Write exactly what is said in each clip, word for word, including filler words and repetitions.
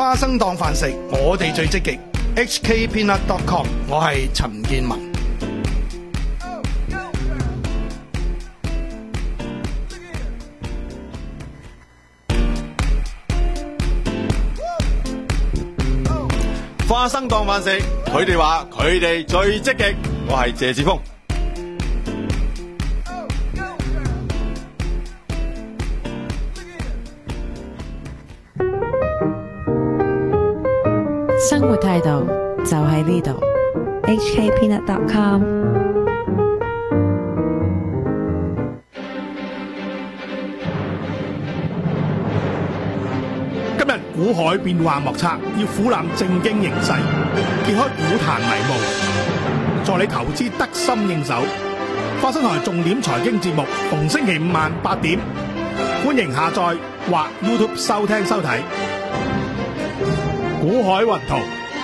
花生當飯食，我哋最積極。H K Peanut dot com， 我係陳建文。 花生當飯食，佢哋話佢哋最積極，我係謝志峰。 生活態度就喺呢度。 H K Peanut dot com。 今日股海變幻莫測，要俯瞰正經形勢，揭開股壇迷霧，助你投資得心應手。花生台重點財經節目，逢星期五晚八點，歡迎下載或 YouTube 收聽收睇。股海雲圖。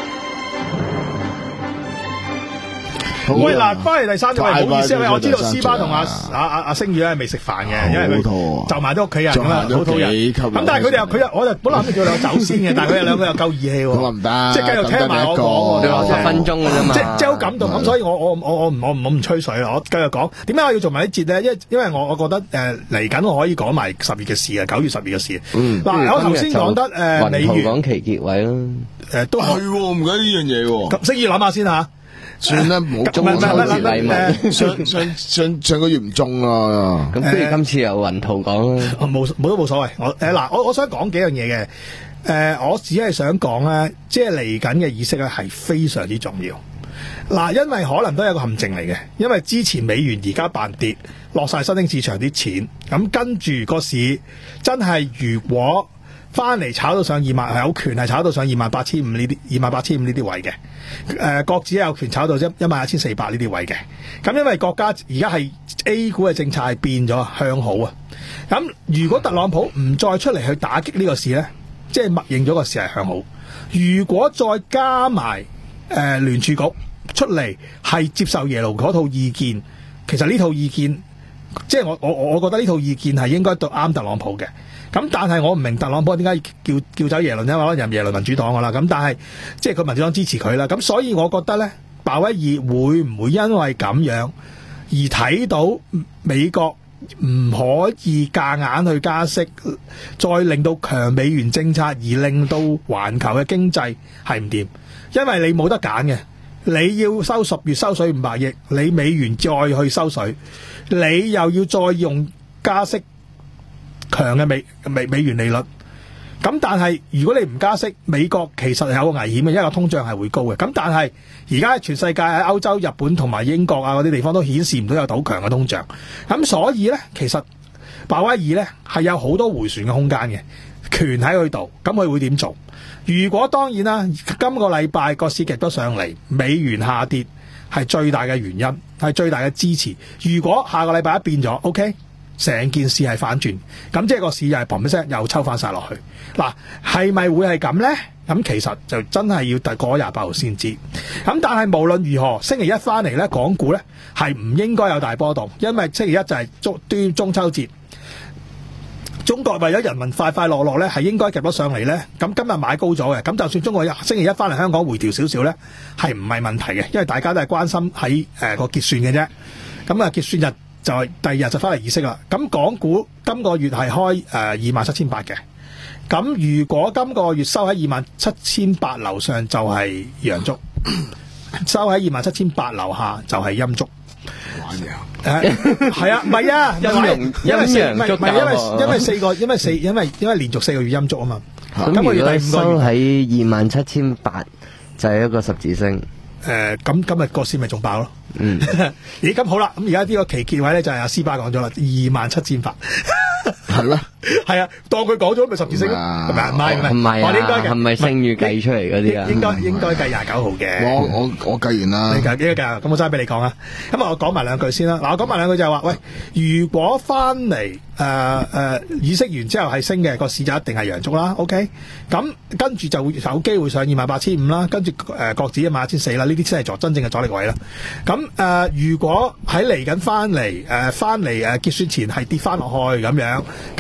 喂，嗱，翻嚟第三節，喂，唔好意思，我知道斯巴同阿阿阿阿星宇咧未食飯嘅，因為佢就埋咗屋企人咁啊，好肚人。咁但係佢哋又佢又，我就本來諗住叫兩個走先嘅，但係佢哋兩個又夠義氣喎。咁唔得，即係繼續聽埋我講。 你話十分鐘嘅啫嘛， 即係即係好感動咁，所以我我我我唔我唔我唔吹水啦，我繼續講。點解我要做埋呢節咧？因為因為我我覺得誒嚟緊我可以講埋十月嘅事啊，九月十月嘅事。嗱，我頭先講得誒美元講期結位啦， 誒都係唔記得呢樣嘢喎。 咁星宇諗下先嚇。 算啦，唔好中秋節禮物。上上上上個月唔中啊， 咁不如今次由雲圖講啦。 冇冇都冇所謂。我誒嗱，我我想講幾樣嘢嘅。誒，我只係想講咧，即係嚟緊嘅議息咧係非常之重要。嗱，因為可能都係一個陷阱嚟嘅，因為之前美元而家扮跌，落晒新興市場啲錢，咁跟住個市真係如果翻嚟炒到上二萬，係有權係炒到上二萬八千五呢啲，二萬八千五呢啲位嘅。誒、呃，國指有權炒到一一萬一千四百呢啲位嘅。咁因為國家而家係 A 股嘅政策係變咗向好啊。咁如果特朗普唔再出嚟去打擊呢個市呢，即係默認咗個市係向好。如果再加埋誒、呃、聯儲局出嚟係接受耶魯嗰套意見，其實呢套意見即係我我我覺得呢套意見係應該對啱特朗普嘅。咁但係我唔明特朗普點解叫叫走耶倫，因為可能任耶倫民主黨噶啦。咁但係即係佢民主黨支持佢啦。咁所以我覺得咧，鮑威爾會唔會因為咁樣而睇到美國唔可以夾硬去加息，再令到強美元政策而令到環球嘅經濟係唔掂？因為你冇得揀嘅，你要收十月收水五百億，你美元再去收水，你又要再用加息強嘅美美美元利率，咁但係如果你唔加息，美國其實係有個危險嘅，因為通脹係會高嘅。咁但係而家全世界喺歐洲、日本同埋英國啊嗰啲地方都顯示唔到有好強嘅通脹，咁所以呢，其實鮑威爾呢係有好多回旋嘅空間嘅，權喺佢度，咁佢會點做？如果當然啦，今個禮拜個市極都上嚟，美元下跌係最大嘅原因，係最大嘅支持。如果下個禮拜一變咗 ，OK。成件事係反轉，咁即係個市又係砰一聲又抽翻晒落去。嗱，係咪會係咁呢？咁其實就真係要過咗廿八號先知。咁但係無論如何，星期一翻嚟呢，港股呢係唔應該有大波動，因為星期一就係中端中秋節。中國為咗人民快快樂樂呢，係應該夾咗上嚟呢。咁今日買高咗嘅，咁就算中國星期一翻嚟香港回調少少呢，係唔係問題嘅？因為大家都係關心喺誒個結算嘅啫。咁啊結算日。就係第二日就翻嚟議息啦。咁港股今個月係開誒二萬七千八嘅。咁如果今個月收喺二萬七千八樓上就係陽燭，收喺二萬七千八樓下就係陰燭。玩嘢誒係啊，唔係啊，因為因為四唔係唔係因為因為四個因為四因為因為連續四個月陰燭啊嘛。 咁如果收喺二萬七千八就係一個十字星。 誒咁今日個市咪仲爆咯？嗯，咦咁好啦，咁而家呢個期結位咧就係阿斯巴講咗啦，二萬七千八，係咩？係啊，當佢講咗咪十字星咯，係咪？唔係唔係，我哋應該係咪星月計出嚟嗰啲啊？ 應該應該計廿九號嘅。 我我我計完啦。 你計幾多計啊？咁我齋俾你講啊。咁啊，我講埋兩句先啦。嗱，我講埋兩句就係話，喂，如果翻嚟誒誒議息完之後係升嘅，個市就一定係陽燭啦。OK，咁跟住就會有機會上二萬八千五啦，跟住誒國指一萬一千四啦，呢啲先係作真正嘅阻力位啦。咁誒、呃，如果喺嚟緊翻嚟誒翻嚟誒結算前係跌翻落去咁樣，咁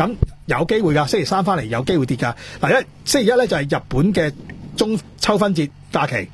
有機會㗎，星期三翻嚟有機會跌㗎。嗱，因為星期一咧就係日本嘅中秋分節假期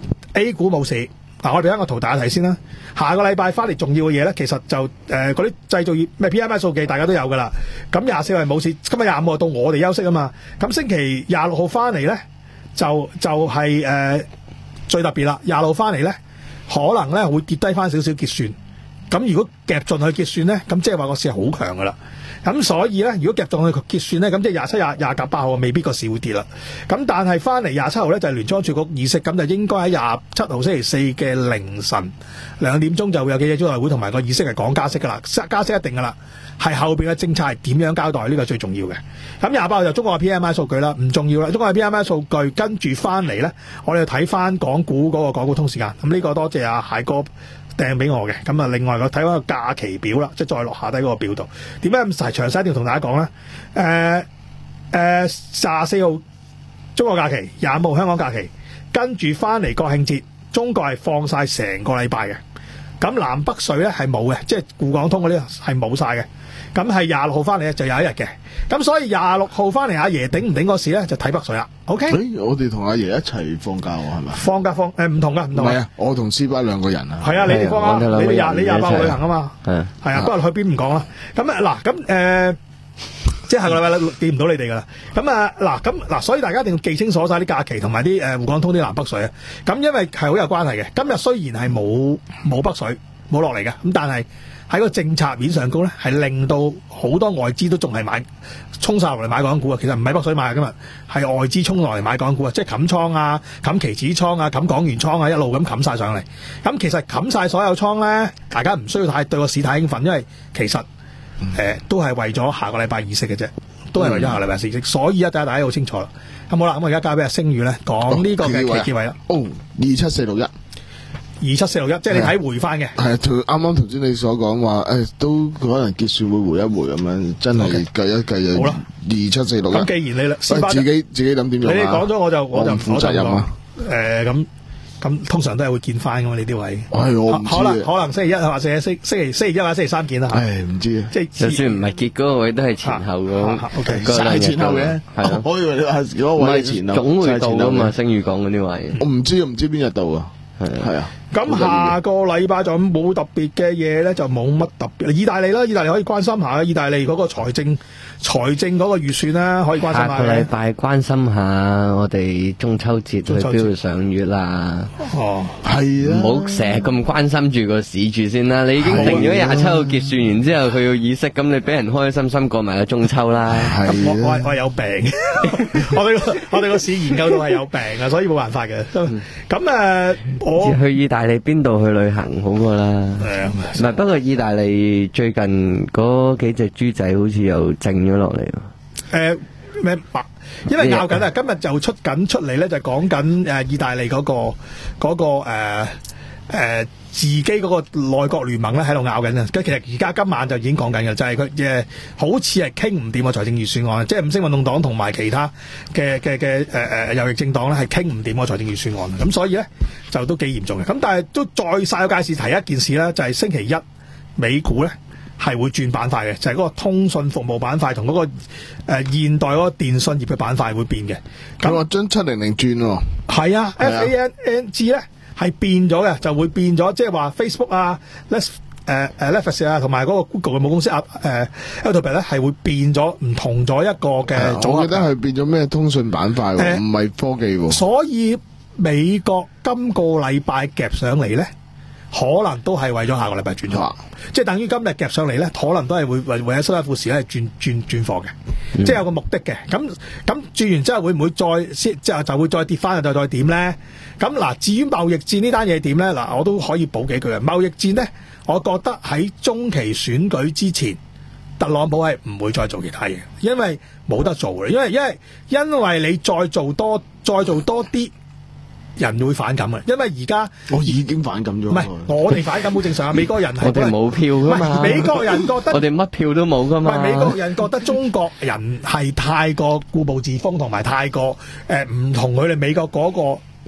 ，A 股冇市。嗱，我哋俾一個圖大家睇先啦。下個禮拜翻嚟重要嘅嘢咧，其實就誒嗰啲製造業咩 P M I 數據大家都有㗎啦。咁廿四號係冇市，今日廿五號到我哋休息啊嘛。咁星期廿六號翻嚟咧，就就係、是、誒、呃、最特別啦。廿六號翻嚟咧，可能咧會跌低翻少少結算。咁如果夾進去結算咧，咁即係話個市係好強㗎啦。咁所以咧，如果夾進去結算咧，咁即係廿七、廿廿九、八號未必個市會跌啦。咁但係翻嚟廿七號咧就係聯儲局議息，咁就應該喺廿七號星期四嘅凌晨兩點鐘就會有記者招待會同埋個議息係講加息㗎啦，加息一定㗎啦。係後邊嘅政策係點樣交代呢個最重要嘅。咁廿八號就中國嘅 P M I 數據啦，唔重要啦。中國嘅 P M I 數據跟住翻嚟咧，我哋睇翻港股嗰個港股通時間。咁呢個多謝阿蟹哥掟俾我嘅。咁啊，另外我睇翻個假期表啦，即係再落下低嗰個表度。點解咁詳細一定要同大家講咧？誒誒，廿四號中國假期，廿五號香港假期，跟住翻嚟國慶節，中國係放晒成個禮拜嘅。咁南北水咧係冇嘅，即係滬港通嗰啲係冇晒嘅。咁係廿六號翻嚟咧就有一日嘅。咁所以廿六號翻嚟阿爺頂唔頂個市咧就睇北水啦。OK？ 誒，我哋同阿爺一齊放假喎，係咪？ 放假放誒唔同噶，唔同。 唔係啊，我同斯巴兩個人啊。 係啊，你哋放假，你哋廿你廿八號旅行啊嘛。 係係啊，不過去邊唔講啦。咁啊嗱，咁誒，即係下個禮拜見唔到你哋噶啦。咁啊嗱，咁嗱，所以大家一定要記清楚晒啲假期同埋啲誒滬港通啲南北水啊。咁因為係好有關係嘅。今日雖然係冇冇北水冇落嚟嘅，咁但係喺個政策面上高咧，係令到好多外資都仲係買衝晒落嚟買港股啊！其實唔係北水買今日，係外資衝落嚟買港股啊！即係冚倉啊、冚期指倉啊、冚港元倉啊，一路咁冚晒上嚟。咁其實冚晒所有倉咧，大家唔需要太對個市太興奮，因為其實誒、呃、都係為咗下個禮拜議息嘅啫，都係為咗下個禮拜議息。所以啊，大家大家好清楚啦。咁好啦，咁我而家交俾阿星宇咧講呢個嘅期結位啦。 哦，二七四六一。 二七四六一，即係你睇回翻嘅。 係，啱啱頭先你所講話，誒，都可能結算會回一回咁樣，真係計一計就好啦。二七四六一。咁既然你啦，自己自己諗點用啊？ 你哋講咗我就我就唔負責任啊。 誒，咁咁通常都係會見翻噶嘛？呢啲位。 係我唔知。可能可能星期一或者星星期星期一或者星期三見啦。 唉，唔知啊。 即係就算唔係結嗰個位，都係前後咁。O K， 係前後嘅。係啊。我以為你話嗰個位前後。 總會到啊嘛，星宇講嗰啲位。 我唔知唔知邊日到啊。係係啊。 咁下個禮拜就冇特別嘅嘢咧，就冇乜特別。意大利啦，意大利可以關心下，意大利嗰個財政財政嗰個預算啦，可以關心下。 下個禮拜關心下我哋中秋節去邊度賞月啦。 哦， 係啊， 唔好成日咁關心住個市住先啦。你已經定咗廿七號結算完之後，佢要議息，咁你俾人開開心心過埋個中秋啦。 係、啊，我我係有病，我哋我哋個市研究到係有病啊，所以冇辦法嘅。咁誒、呃，我去意大利邊度去旅行好過啦。係啊，唔係，不過意大利最近嗰幾隻豬仔好似又靜咗落嚟。 誒咩白？因為拗緊啊，今日就出緊出嚟咧，就講緊誒意大利嗰、嗰個嗰、嗰個誒、呃呃、自己嗰個內閣聯盟咧喺度拗緊啊。其實而家今晚就已經講緊嘅，就係佢誒好似係傾唔掂個財政預算案，即係五星運動黨同埋其他嘅嘅嘅誒誒右翼政黨咧係傾唔掂個財政預算案。咁所以咧就都幾嚴重嘅。咁但係都再曬個介紹提一件事咧，就係、是、星期一美股咧係會轉板塊嘅，就係、是、嗰個通訊服務板塊同嗰個誒、呃、現代嗰個電信業嘅板塊會變嘅。 咁我將七零零轉喎。係啊 ，F A N N G 咧係變咗嘅，就會變咗，即係話 Facebook 啊、Let's 誒誒 Netflix 啊，同埋嗰個 Google 嘅母公司啊誒 Alphabet 咧係會變咗唔同咗一個嘅組合。 我記得係變咗咩通訊板塊喎，唔係、呃、科技喎。 所以美國今個禮拜夾上嚟咧，可能都係為咗下個禮拜轉咗，啊、即係等於今日夾上嚟咧，可能都係會為為喺收市富時咧轉轉轉貨嘅，嗯、即係有個目的嘅。咁咁轉完之後會唔會再先即係就會再跌翻，就再點咧？咁嗱，至於貿易戰呢單嘢點咧？嗱，我都可以補幾句啊。貿易戰咧，我覺得喺中期選舉之前，特朗普係唔會再做其他嘢，因為冇得做嘅，因為因為因為你再做多再做多啲。人會反感嘅，因為而家我已經反感咗。 唔係我哋反感好正常啊！美國人係我哋冇票噶嘛， 美國人覺得我哋乜票都冇噶嘛。 美國人覺得中國人係太過固步自封，同埋太過誒唔同佢哋美國嗰個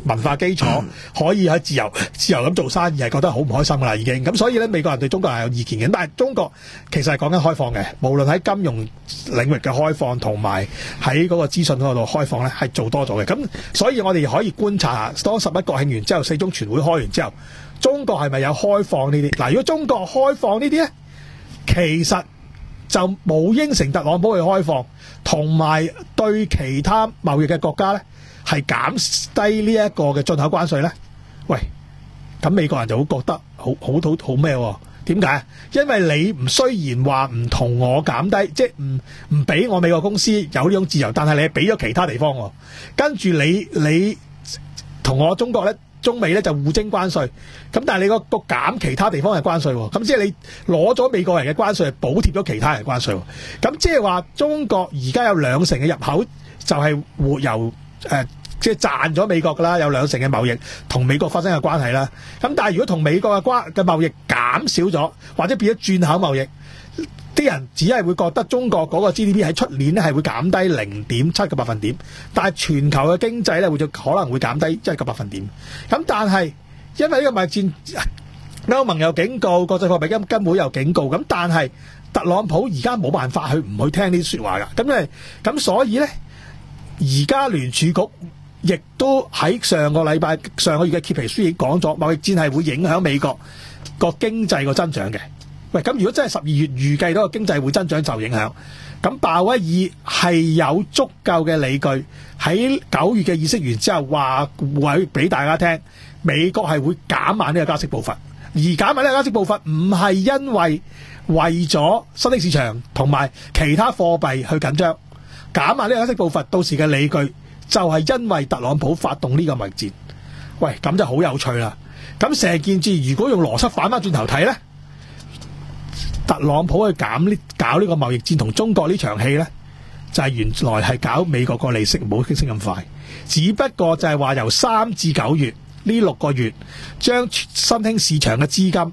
文化基礎，可以喺自由自由咁做生意，係覺得好唔開心噶啦已經。咁所以咧，美國人對中國係有意見嘅。但係中國其實係講緊開放嘅，無論喺金融領域嘅開放同埋喺嗰個資訊嗰度開放咧，係做多咗嘅。咁所以我哋可以觀察下，當十一國慶完之後，四中全會開完之後，中國係咪有開放呢啲？嗱，如果中國開放呢啲咧，其實就冇應承特朗普去開放，同埋對其他貿易嘅國家咧係減低呢一個嘅進口關稅咧。喂，咁美國人就會覺得好好好好咩喎？點解？因為你唔雖然話唔同我減低，即係唔唔俾我美國公司有呢種自由，但係你係俾咗其他地方喎。跟住你你同我中國咧。中美咧就互徵關稅，咁但係你個個減其他地方嘅關稅喎，咁即係你攞咗美國人嘅關稅，係補貼咗其他人嘅關稅喎，咁即係話中國而家有兩成嘅入口就係活由誒即係賺咗美國㗎啦，有兩成嘅貿易同美國發生嘅關係啦，咁但係如果同美國嘅關嘅貿易減少咗，或者變咗轉口貿易。啲人只係會覺得中國嗰個 G D P 喺出年咧係會減低零點七個百分點，但係全球嘅經濟咧會就可能會減低一個百分點。咁但係因為呢個貿易戰，歐盟又警告，國際貨幣基金會又警告，咁但係特朗普而家冇辦法去唔去聽呢啲説話㗎。咁誒咁所以咧，而家聯儲局亦都喺上個禮拜上個月嘅揭皮書已經講咗，貿易戰係會影響美國個經濟個增長嘅。喂，咁如果真係十二月預計到個經濟會增長受影響，咁鮑威爾係有足夠嘅理據喺九月嘅議息完之後話會俾大家聽，美國係會減慢呢個加息步伐，而減慢呢個加息步伐唔係因為為咗新興市場同埋其他貨幣去緊張，減慢呢個加息步伐到時嘅理據就係因為特朗普發動呢個貿易戰。喂，咁就好有趣啦！咁成件事如果用邏輯反翻轉頭睇呢，特朗普去減呢搞呢個貿易戰同中國呢場戲呢，就係、是、原來係搞美國個利息唔好升咁快，只不過就係話由三至九月呢六個月，將新興市場嘅資金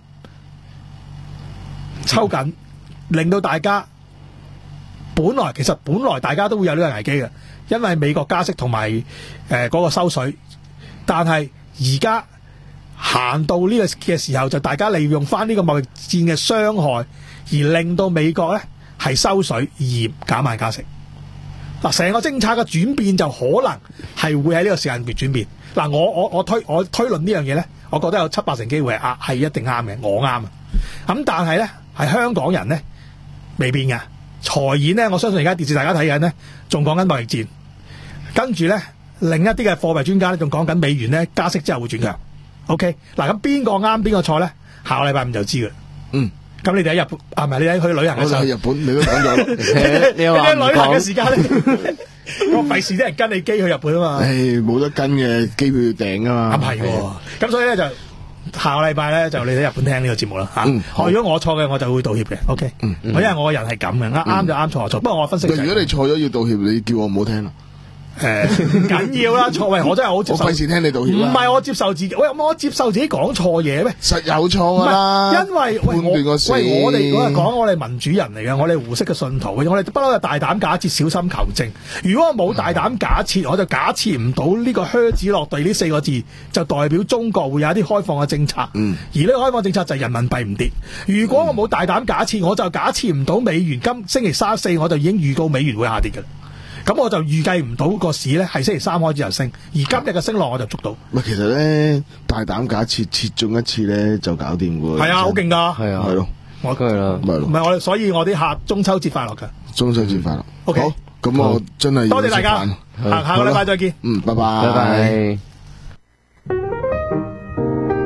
抽緊，令到大家本來其實本來大家都會有呢個危機嘅，因為美國加息同埋誒嗰個收水，但係而家行到呢個嘅時候，就大家利用翻呢個貿易戰嘅傷害，而令到美國咧係收水而減慢加息。嗱，成個政策嘅轉變就可能係會喺呢個時間段轉變。嗱，我我我推我推論呢樣嘢咧，我覺得有七八成機會係啱，係一定啱嘅，我啱啊。咁但係咧，係香港人咧未變嘅。財演咧，我相信而家電視大家睇緊咧，仲講緊貿易戰，跟住咧另一啲嘅貨幣專家咧，仲講緊美元咧加息之後會轉強。OK， 嗱，咁邊個啱邊個錯咧？下個禮拜五就知㗎。嗯，咁你哋喺日本啊，唔係你喺去旅行嘅時候， 我去日本，你都講咗。 你喺旅行嘅時間咧，我費事啲人跟你機去日本啊嘛。 誒，冇得跟嘅，機票要訂啊嘛。 咁係喎，咁所以咧就下個禮拜咧就你喺日本聽呢個節目啦嚇。嗯，如果我錯嘅我就會道歉嘅。OK，嗯，因為我個人係咁嘅，啱啱就啱，錯就錯。不過我分析。 如果你錯咗要道歉，你叫我唔好聽啦。 誒，唔緊要啦，錯喂，我真係好接受。 我費事聽你道歉。唔係我接受自己，喂，我接受自己講錯嘢咩？ 實有錯噶啦。 因為喂我喂我哋嗰日講我哋民主人嚟嘅，我哋胡適嘅信徒，我哋不嬲就大膽假設，小心求證。如果我冇大膽假設，我就假設唔到呢個靴子落地呢四個字，就代表中國會有一啲開放嘅政策。嗯。而呢個開放政策就係人民幣唔跌。如果我冇大膽假設，我就假設唔到美元今星期三四我就已經預告美元會下跌嘅。咁我就預計唔到個市咧係星期三開始就升，而今日嘅升浪我就捉到。 唔係，其實咧大膽假設切中一次咧就搞掂㗎。 係啊，好勁㗎。係啊， 係咯， 我係啦，唔係我哋，所以我啲客中秋節快樂㗎。 中秋節快樂。 OK， 好，咁我真係多謝大家，下下個禮拜再見。 嗯，拜拜， 拜拜。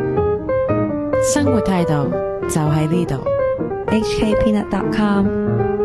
生活態度就喺呢度。 H K Peanut dot com